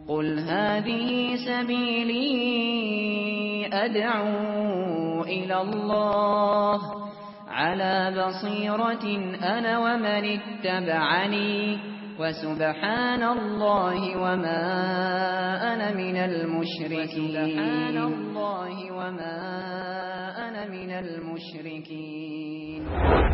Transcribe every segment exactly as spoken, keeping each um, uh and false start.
قل هذه سبيلي أدعو إلى الله على بصيرة أنا ومن اتبعني وسبحان الله وما أنا من المشركين سبحان الله وما أنا من المشركين.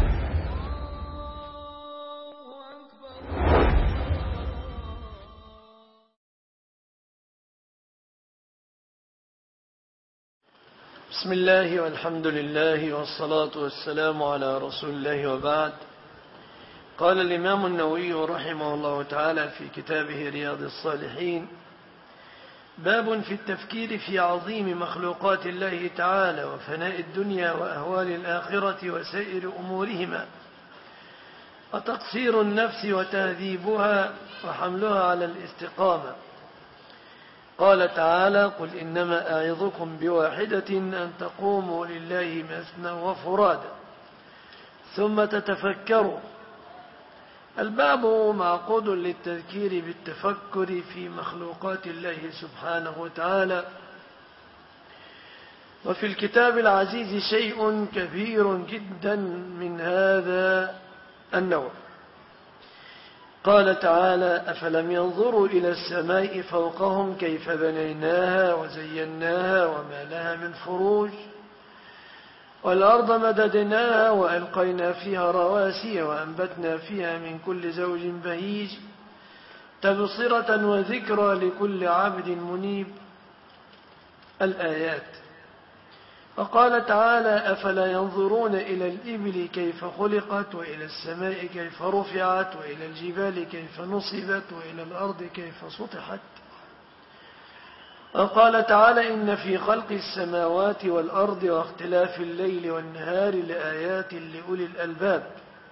بسم الله والحمد لله والصلاة والسلام على رسول الله وبعد. قال الإمام النووي رحمه الله تعالى في كتابه رياض الصالحين: باب في التفكير في عظيم مخلوقات الله تعالى وفناء الدنيا وأهوال الآخرة وسائر أمورهما وتقصير النفس وتهذيبها وحملها على الاستقامة. قال تعالى: قل إنما أعظكم بواحدة أن تقوموا لله مثنى وفرادا ثم تتفكروا. الباب معقود للتذكير بالتفكر في مخلوقات الله سبحانه وتعالى، وفي الكتاب العزيز شيء كبير جدا من هذا النوع. قال تعالى: أفلم ينظروا إلى السماء فوقهم كيف بنيناها وزيناها وما لها من فروج والأرض مددناها وألقينا فيها رواسي وأنبتنا فيها من كل زوج بهيج تبصرة وذكرى لكل عبد منيب. الآيات. وقال تعالى: أفلا ينظرون إلى الإبل كيف خلقت وإلى السماء كيف رفعت وإلى الجبال كيف نصبت وإلى الأرض كيف سطحت. وقال تعالى: إن في خلق السماوات والأرض واختلاف الليل والنهار لآيات لأولي الألباب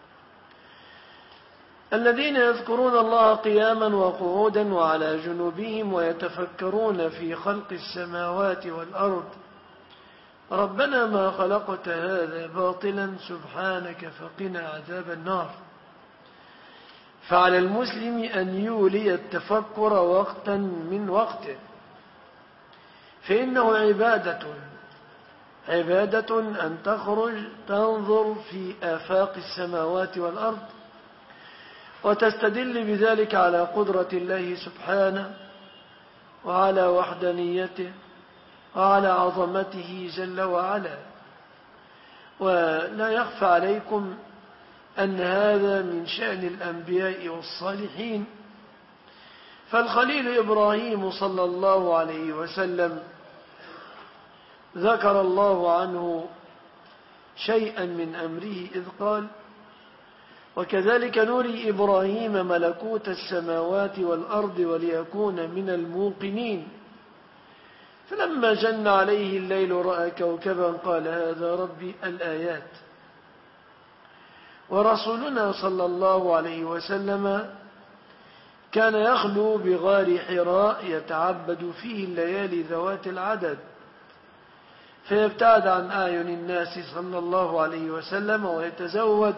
الذين يذكرون الله قياما وقعودا وعلى جنوبهم ويتفكرون في خلق السماوات والأرض ربنا ما خلقت هذا باطلا سبحانك فقنا عذاب النار. فعلى المسلم أن يولي التفكر وقتا من وقته، فإنه عبادة عبادة أن تخرج تنظر في آفاق السماوات والأرض وتستدل بذلك على قدرة الله سبحانه وعلى وحدانيته وعلى عظمته جل وعلا. ولا يخفى عليكم أن هذا من شأن الأنبياء والصالحين. فالخليل إبراهيم صلى الله عليه وسلم ذكر الله عنه شيئا من أمره إذ قال: وكذلك نري إبراهيم ملكوت السماوات والأرض وليكون من الموقنين فلما جن عليه الليل رأى كوكبا قال هذا ربي. الآيات. ورسولنا صلى الله عليه وسلم كان يخلو بغار حراء يتعبد فيه الليالي ذوات العدد فيبتعد عن أعين الناس صلى الله عليه وسلم ويتزود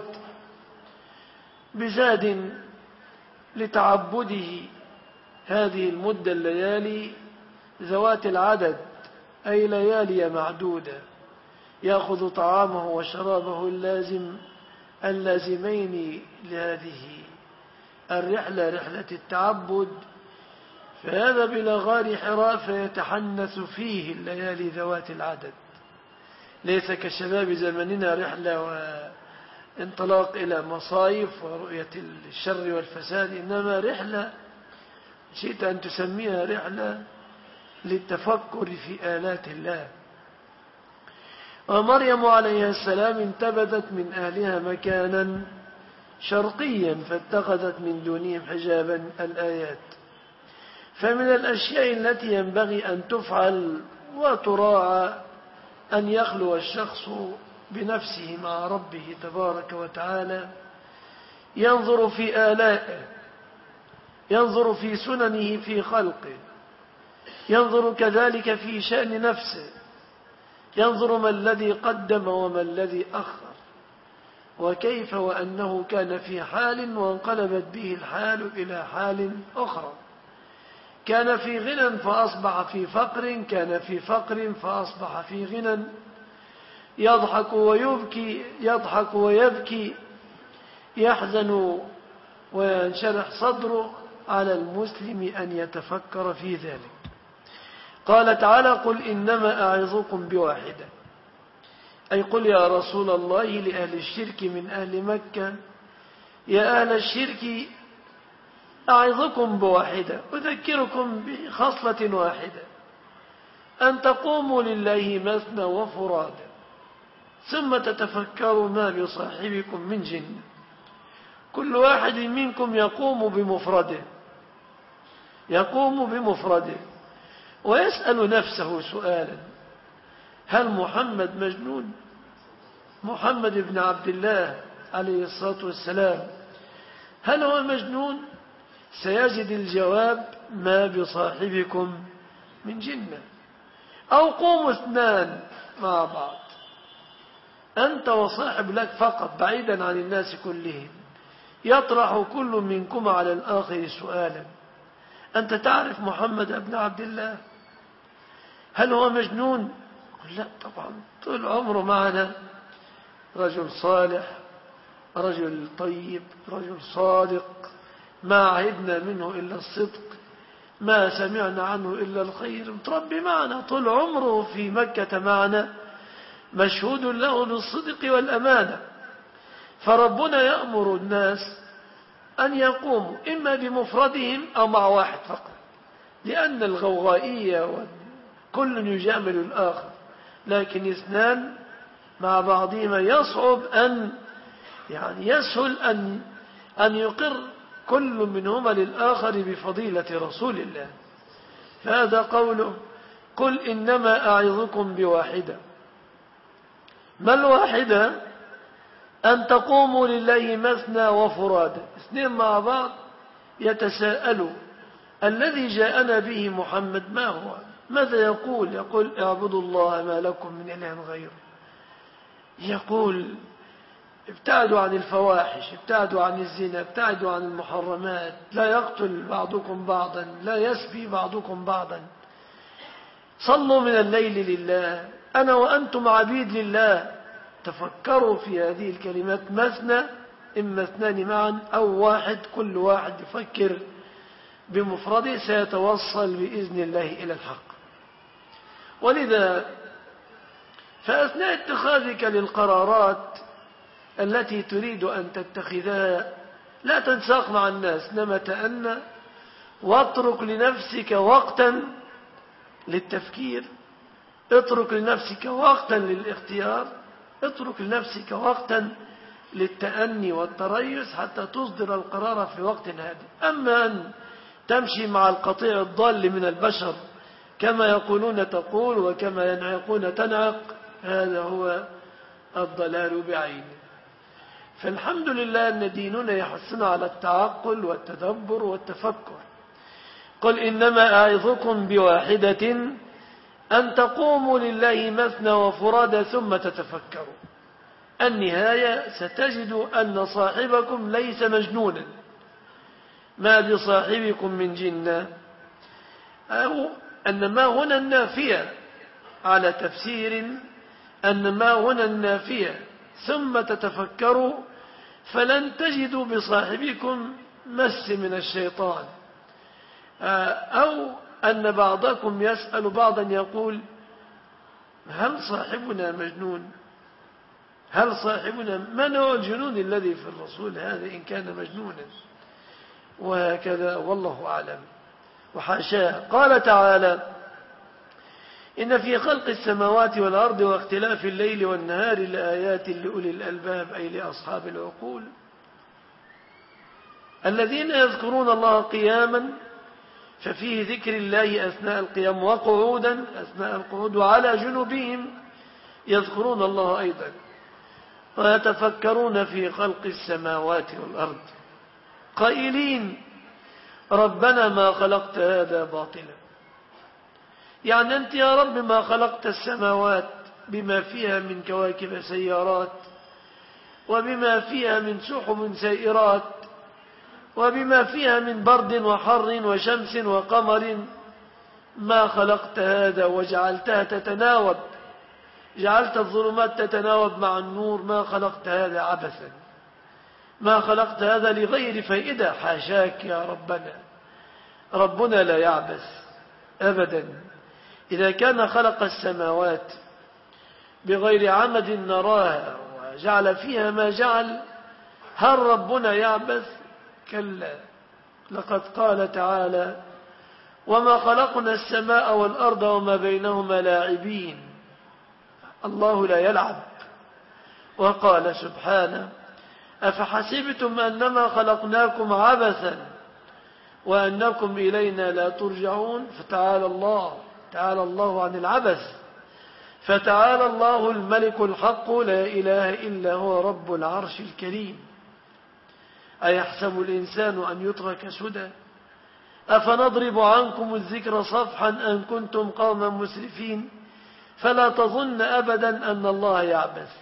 بزاد لتعبده هذه المدة الليالي ذوات العدد، أي ليالي معدودة، يأخذ طعامه وشرابه اللازم اللازمين لهذه الرحلة رحلة التعبد، فهذا بلا غار حراء فيتحنث فيه الليالي ذوات العدد. ليس كشباب زمننا رحلة وانطلاق إلى مصايف ورؤية الشر والفساد، إنما رحلة شئت أن تسميها رحلة للتفكر في آلات الله. ومريم عليه السلام انتبذت من أهلها مكانا شرقيا فاتخذت من دونهم حجابا. الآيات. فمن الأشياء التي ينبغي أن تفعل وتراعى أن يخلو الشخص بنفسه مع ربه تبارك وتعالى، ينظر في آلائه، ينظر في سننه في خلقه، ينظر كذلك في شأن نفسه، ينظر ما الذي قدم وما الذي أخر، وكيف وأنه كان في حال وانقلبت به الحال إلى حال أخرى، كان في غنى فأصبح في فقر، كان في فقر فأصبح في غنى، يضحك ويبكي، يضحك ويبكي، يحزن وينشرح صدره. على المسلم أن يتفكر في ذلك. قال تعالى: قل إنما أعظكم بواحدة، أي قل يا رسول الله لأهل الشرك من أهل مكة: يا أهل الشرك أعظكم بواحدة، أذكركم بخصلة واحدة، أن تقوموا لله مثنى وفرادا، ثم تتفكروا ما بصاحبكم من جنة. كل واحد منكم يقوم بمفرده، يقوم بمفرده ويسأل نفسه سؤالا: هل محمد مجنون؟ محمد بن عبد الله عليه الصلاة والسلام هل هو مجنون؟ سيجد الجواب: ما بصاحبكم من جنة. أو قوموا اثنان مع بعض، أنت وصاحب لك فقط بعيدا عن الناس كلهم، يطرح كل منكم على الآخر سؤالا: أنت تعرف محمد بن عبد الله؟ هل هو مجنون؟ قل لا طبعا، طول عمره معنا رجل صالح، رجل طيب، رجل صادق، ما عهدنا منه إلا الصدق، ما سمعنا عنه إلا الخير، متربي معنا طول عمره في مكة معنا، مشهود له بالصدق والأمانة. فربنا يأمر الناس أن يقوموا إما بمفردهم أو مع واحد فقط، لأن الغوغائية كل يجامل الآخر، لكن اثنان مع بعضهما يصعب أن يعني يسهل أن أن يقر كل منهما للآخر بفضيلة رسول الله. فهذا قوله: قل إنما أعظكم بواحدة. ما الواحدة؟ أن تقوموا لله مثنى وفرادا، اثنين مع بعض يتساءلوا: الذي جاءنا به محمد ما هو؟ ماذا يقول؟ يقول: اعبدوا الله ما لكم من إله غيره. يقول: ابتعدوا عن الفواحش، ابتعدوا عن الزنا، ابتعدوا عن المحرمات، لا يقتل بعضكم بعضا، لا يسبي بعضكم بعضا، صلوا من الليل لله، أنا وأنتم عبيد لله. تفكروا في هذه الكلمات: مثنى، إما اثنان معا أو واحد، كل واحد يفكر بمفرده سيتوصل بإذن الله إلى الحق. ولذا فأثناء اتخاذك للقرارات التي تريد أن تتخذها لا تنساق مع الناس، إنما تأنى واترك لنفسك وقتا للتفكير، اترك لنفسك وقتا للاختيار، اترك لنفسك وقتا للتأني والتريث حتى تصدر القرار في وقت هادئ. أما أن تمشي مع القطيع الضال من البشر كما يقولون تقول وكما ينعقون تنعق، هذا هو الضلال بعينه. فالحمد لله أن ديننا يحثنا على التعقل والتدبر والتفكر. قل إنما أعظكم بواحدة أن تقوموا لله مثنى وفرادا ثم تتفكروا. النهاية ستجد أن صاحبكم ليس مجنونا، ما بصاحبكم من جنة، أو أن ما هنا النافية على تفسير، أن ما هنا النافية ثم تتفكروا فلن تجدوا بصاحبكم مس من الشيطان. أو أن بعضكم يسأل بعضا يقول: هل صاحبنا مجنون؟ هل صاحبنا ما نوع الجنون الذي في الرسول هذا إن كان مجنونا؟ وهكذا والله أعلم وحاشاه. قال تعالى: إن في خلق السماوات والأرض واختلاف الليل والنهار لآيات لأولي الألباب، أي لأصحاب العقول، الذين يذكرون الله قياما، ففيه ذكر الله أثناء القيام، وقعودا أثناء القعود، وعلى جنوبهم يذكرون الله أيضا، ويتفكرون في خلق السماوات والأرض قائلين: ربنا ما خلقت هذا باطلا. يعني أنت يا رب ما خلقت السماوات بما فيها من كواكب سيارات، وبما فيها من سحب سائرات، وبما فيها من برد وحر وشمس وقمر ما خلقت هذا وجعلتها تتناوب، جعلت الظلمات تتناوب مع النور، ما خلقت هذا عبثا، ما خلقت هذا لغير فائدة. حاشاك يا ربنا، ربنا لا يعبث أبدا. إذا كان خلق السماوات بغير عمد نراها وجعل فيها ما جعل، هل ربنا يعبث؟ كلا. لقد قال تعالى: وما خلقنا السماء والأرض وما بينهما لاعبين. الله لا يلعب. وقال سبحانه: أفحسبتم أنما خلقناكم عبثا وأنكم إلينا لا ترجعون. فتعالى الله، تعالى الله عن العبث، فتعالى الله الملك الحق لا إله إلا هو رب العرش الكريم. أيحسب الإنسان أن يترك سدى؟ أفنضرب عنكم الذكر صفحا أن كنتم قوما مسرفين. فلا تظن أبدا أن الله يعبث.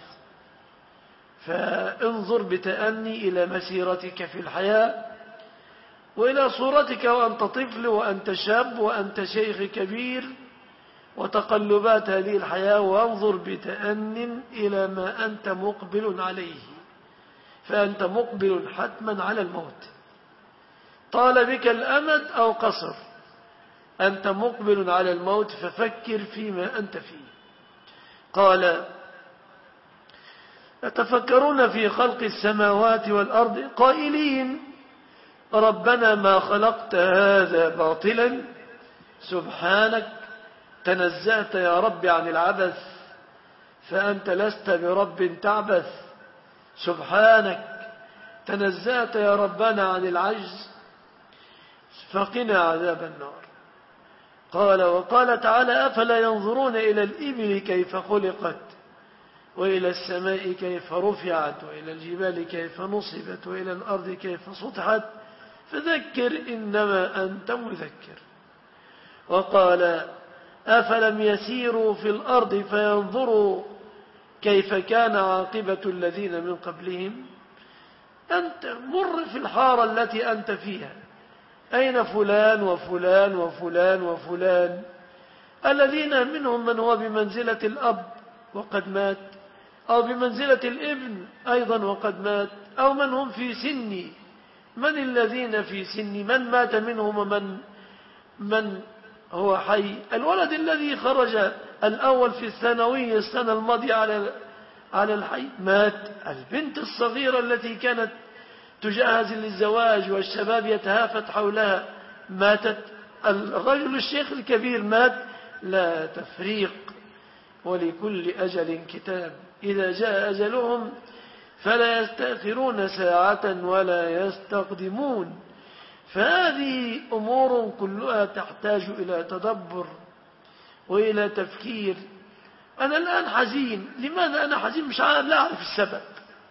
فانظر بتأني إلى مسيرتك في الحياة وإلى صورتك وأنت طفل وأنت شاب وأنت شيخ كبير وتقلبات هذه الحياة، وانظر بتأن إلى ما أنت مقبل عليه، فأنت مقبل حتما على الموت، طال بك الأمد أو قصر، أنت مقبل على الموت، ففكر فيما أنت فيه. قال: يتفكرون في خلق السماوات والأرض قائلين ربنا ما خلقت هذا باطلا سبحانك، تنزهت يا رب عن العبث، فأنت لست برب تعبث. سبحانك، تنزهت يا ربنا عن العجز، فقنا عذاب النار. قال: وقال تعالى: أفلا ينظرون إلى الإبل كيف خلقت وإلى السماء كيف رفعت وإلى الجبال كيف نصبت وإلى الأرض كيف سطحت، فذكر إنما أنت مذكر. وقال: أفلم يسيروا في الأرض فينظروا كيف كان عاقبة الذين من قبلهم. أنت مر في الحارة التي أنت فيها، أين فلان وفلان وفلان وفلان، الذين منهم من هو بمنزلة الأب وقد مات، أو بمنزلة الابن أيضا وقد مات، أو من هم في سني. من الذين في سني؟ من مات منهم ومن من هو حي؟ الولد الذي خرج الأول في الثانوية السنة الماضية على على الحي مات. البنت الصغيرة التي كانت تجهز للزواج والشباب يتهافت حولها ماتت. الرجل الشيخ الكبير مات. لا تفريق، ولكل أجل كتاب، إذا جاء أجلهم فلا يستأخرون ساعة ولا يستقدمون. فهذه أمور كلها تحتاج إلى تدبر وإلى تفكير. أنا الآن حزين. لماذا أنا حزين؟ مش عارف، لا أعرف السبب.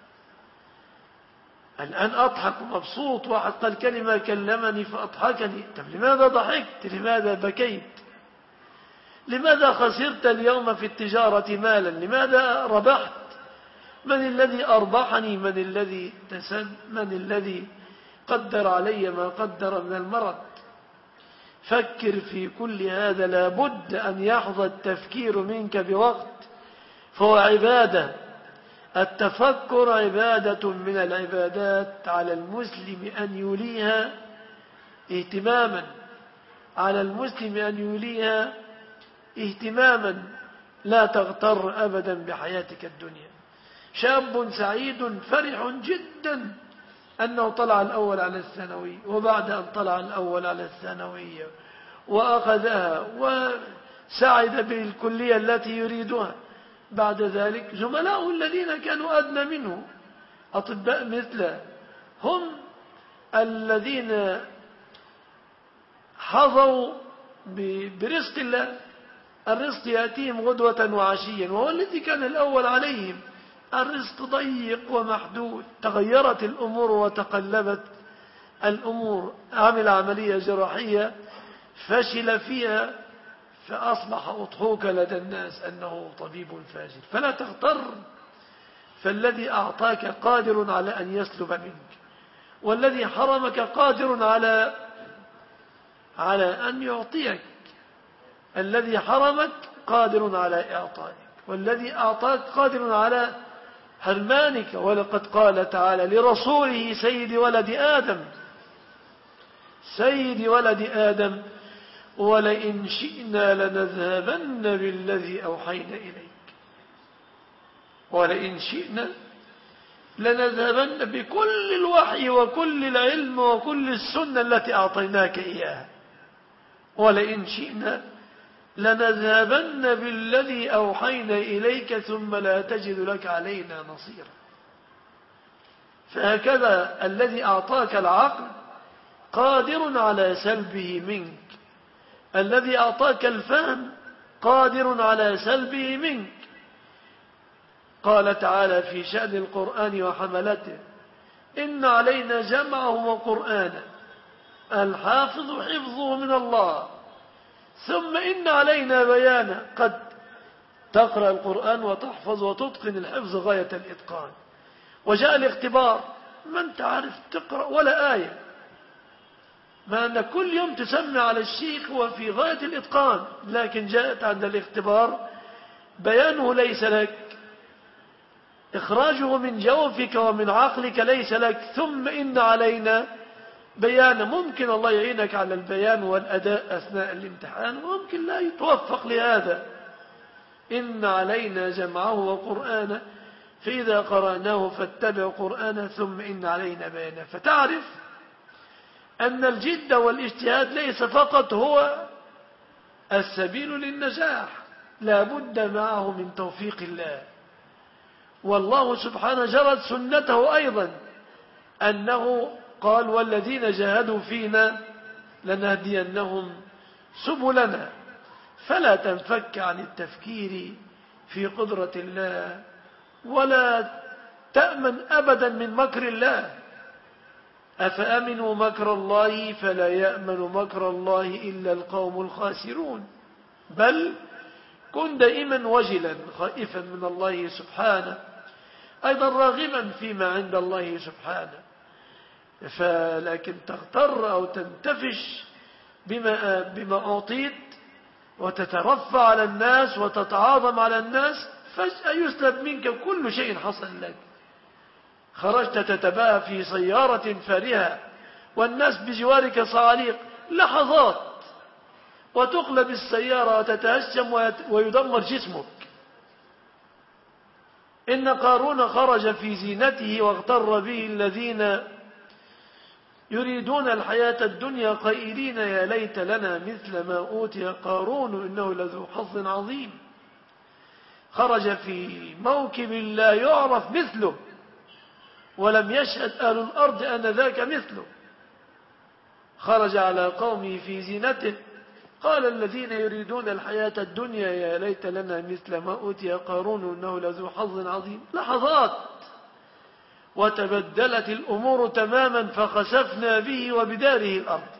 الآن أضحك ومبسوط، واحد قال كلمة كلمني فأضحكني. طب لماذا ضحكت؟ لماذا بكيت؟ لماذا خسرت اليوم في التجارة مالا؟ لماذا ربحت؟ من الذي أربحني؟ من الذي تسد؟ من الذي قدر علي ما قدر من المرض؟ فكر في كل هذا. لابد أن يحظى التفكير منك بوقت، فهو عبادة. التفكر عبادة من العبادات، على المسلم أن يوليها اهتماما، على المسلم أن يوليها اهتماما. لا تغتر أبدا بحياتك الدنيا. شاب سعيد فرح جدا أنه طلع الأول على الثانوي، وبعد أن طلع الأول على الثانوية وأخذها وسعد بالكلية التي يريدها، بعد ذلك زملاء الذين كانوا أدنى منه أطباء مثله هم الذين حظوا برزق الله. الرزق يأتيهم غدوة وعشيا، وهو الذي كان الأول عليهم. الرزق ضيق ومحدود. تغيرت الأمور وتقلبت الأمور. عمل عملية جراحية فشل فيها، فأصبح أضحوك لدى الناس أنه طبيب فاجر. فلا تغتر، فالذي أعطاك قادر على أن يسلب منك. والذي حرمك قادر على على أن يعطيك. الذي حرمك قادر على إعطائك، والذي أعطاك قادر على حرمانك. ولقد قال تعالى لرسوله سيد ولد آدم سيد ولد آدم ولئن شئنا لنذهبن بالذي أوحينا إليك. ولئن شئنا لنذهبن بكل الوحي وكل العلم وكل السنة التي أعطيناك إياها. ولئن شئنا لنذهبن بالذي أوحينا إليك ثم لا تجد لك علينا نصيرا. فهكذا الذي أعطاك العقل قادر على سلبه منك، الذي أعطاك الفهم قادر على سلبه منك. قال تعالى في شأن القرآن وحملته: إن علينا جمعه وقرآنه الحافظ حفظه من الله ثم إن علينا بيانه. قد تقرأ القرآن وتحفظ وتتقن الحفظ غاية الإتقان، وجاء الاختبار ما أنت عارف تقرأ ولا آية، ما أن كل يوم تسمع على الشيخ وفي غاية الإتقان، لكن جاءت عند الاختبار بيانه ليس لك، إخراجه من جوفك ومن عقلك ليس لك. ثم إن علينا بيان. ممكن الله يعينك على البيان والأداء أثناء الامتحان، وممكن لا يتوفق لهذا. إن علينا جمعه وقرآنه فإذا قرأناه فاتبع قرآنه ثم إن علينا بيانه. فتعرف أن الجد والاجتهاد ليس فقط هو السبيل للنجاح، لا بد معه من توفيق الله. والله سبحانه جرت سنته أيضا، أنه قال: والذين جاهدوا فينا لنهدينهم سبلنا. فلا تنفك عن التفكير في قدرة الله، ولا تأمن أبدا من مكر الله. أفأمنوا مكر الله فلا يأمن مكر الله إلا القوم الخاسرون. بل كن دائما وجلا خائفا من الله سبحانه، أيضا راغبا فيما عند الله سبحانه. فلكن تغتر أو تنتفش بما, بما أعطيت وتترفع على الناس وتتعاظم على الناس، فجأة يسلب منك كل شيء حصل لك. خرجت تتباهى في سيارة فارهة والناس بجوارك صعاليق، لحظات وتقلب السيارة وتتهشم ويدمر جسمك. إن قارون خرج في زينته واغتر به الذين يريدون الحياة الدنيا قائلين يا ليت لنا مثل ما أوتي قارون إنه لذو حظ عظيم. خرج في موكب لا يعرف مثله، ولم يشهد أهل الأرض أن ذاك مثله. خرج على قومه في زينته، قال الذين يريدون الحياة الدنيا يا ليت لنا مثل ما أوتي قارون إنه لذو حظ عظيم. لحظات وتبدلت الأمور تماما، فخسفنا به وبداره الأرض،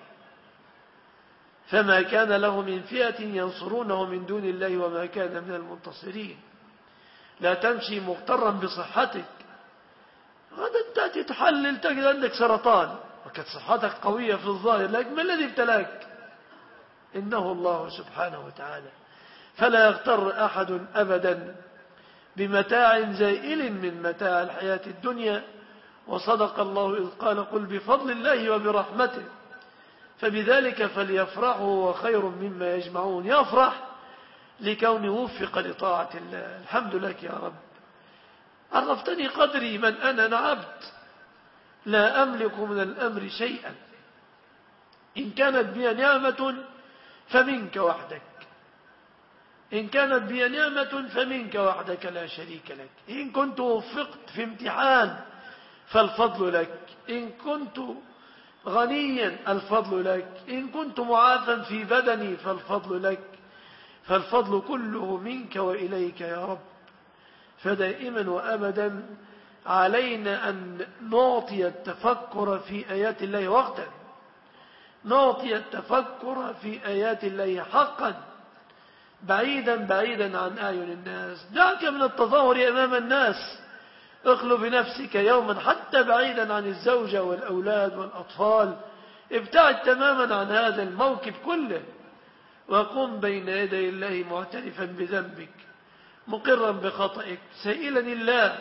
فما كان له من فئة ينصرونه من دون الله وما كان من المنتصرين. لا تمشي مغترا بصحتك، غدا تأتي تحلل تجد عندك سرطان وكانت صحتك قوية في الظاهر، لكن ما الذي ابتلاك؟ إنه الله سبحانه وتعالى. فلا يغتر أحد أبدا بمتاع زائل من متاع الحياة الدنيا. وصدق الله إذ قال: قل بفضل الله وبرحمته فبذلك فليفرحوا وخير مما يجمعون. يفرح لكونه وفق لطاعة الله. الحمد لك يا رب، عرفتني قدري من أنا، أنا عبد لا أملك من الأمر شيئا. إن كانت بي نعمة فمنك وحدك، إن كانت بي نعمة فمنك وحدك لا شريك لك. إن كنت وفقت في امتحان فالفضل لك، إن كنت غنيا الفضل لك، إن كنت معافا في بدني فالفضل لك، فالفضل كله منك وإليك يا رب. فدائما وأبدا علينا أن نعطي التفكر في آيات الله وقتا، نعطي التفكر في آيات الله حقا، بعيدا بعيدا عن أعين الناس. دعك من التظاهر أمام الناس اخلو بنفسك يوما حتى بعيدا عن الزوجة والأولاد والأطفال، ابتعد تماما عن هذا الموكب كله، وقم بين يدي الله معترفا بذنبك مقرا بخطئك سائلا الله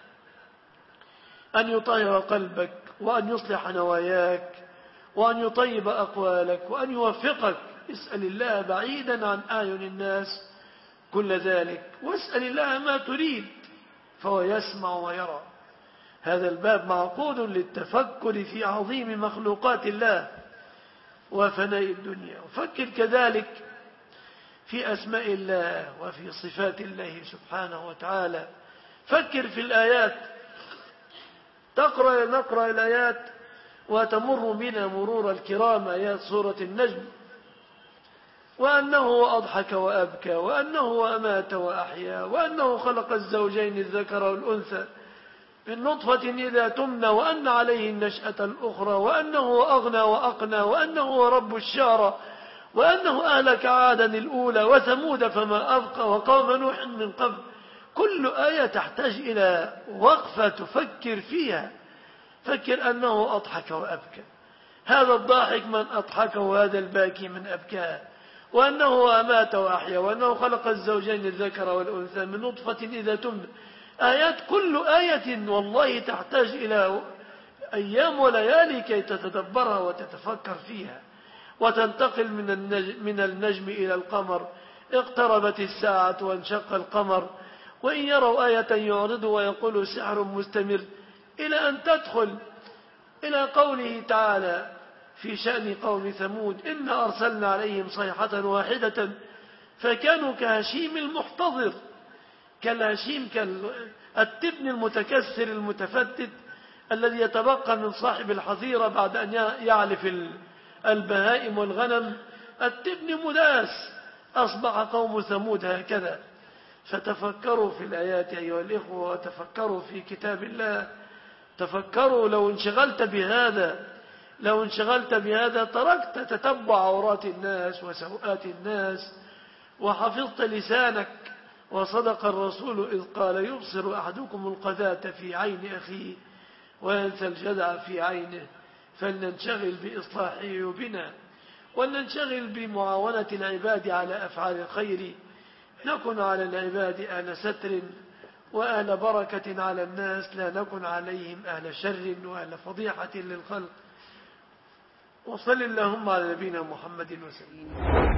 أن يطهر قلبك وأن يصلح نواياك وأن يطيب أقوالك وأن يوفقك. اسأل الله بعيدا عن أعين الناس كل ذلك، واسأل الله ما تريد فهو يسمع ويرى. هذا الباب معقود للتفكر في عظيم مخلوقات الله وفناء الدنيا، وفكر كذلك في أسماء الله وفي صفات الله سبحانه وتعالى. فكر في الآيات، تقرأ نقرأ الآيات وتمر بنا مرور الكرام، آيات سورة النجم، وأنه أضحك وأبكى، وأنه أمات وأحيا، وأنه خلق الزوجين الذكر والأنثى من نطفة إذا تمنى، وأن عليه النشأة الأخرى، وأنه أغنى وأقنى، وأنه رب الشعرى، وأنه أهلك عادا الأولى وثمود فما أبقى وقوم نوح من قبل. كل آية تحتاج إلى وقفة تفكر فيها. فكر أنه أضحك وأبكى، هذا الضاحك من أضحكه وهذا الباكي من أبكاه، وأنه أمات وأحيا، وأنه خلق الزوجين الذكر والأنثى من نطفة إذا تمنى. آيات، كل آية والله تحتاج إلى أيام وليالي كي تتدبرها وتتفكر فيها. وتنتقل من النجم, من النجم إلى القمر، اقتربت الساعة وانشق القمر، وإن يروا آية يعرضوا ويقولوا سحر مستمر، إلى أن تدخل إلى قوله تعالى في شأن قوم ثمود: إنا أرسلنا عليهم صيحة واحدة فكانوا كهشيم المحتضر، كالهشيم كالتبن المتكسر المتفتت الذي يتبقى من صاحب الحظيرة بعد أن يعلف البهائم والغنم. التبن مداس. أصبح قوم ثمود هكذا. فتفكروا في الآيات أيها الإخوة، وتفكروا في كتاب الله. تفكروا، لو انشغلت بهذا لو انشغلت بهذا تركت تتبع عورات الناس وسوءات الناس وحفظت لسانك. وصدق الرسول إذ قال: يبصر أحدكم القذاة في عين أخيه وينسى الجدع في عينه. فلننشغل بإصلاح عيوبنا، ولننشغل بمعاونة العباد على أفعال الخير. نكن على العباد أهل ستر وأهل بركة على الناس، لا نكن عليهم أهل شر وأهل فضيحة للخلق. وصل اللهم على نبينا محمد وسلم.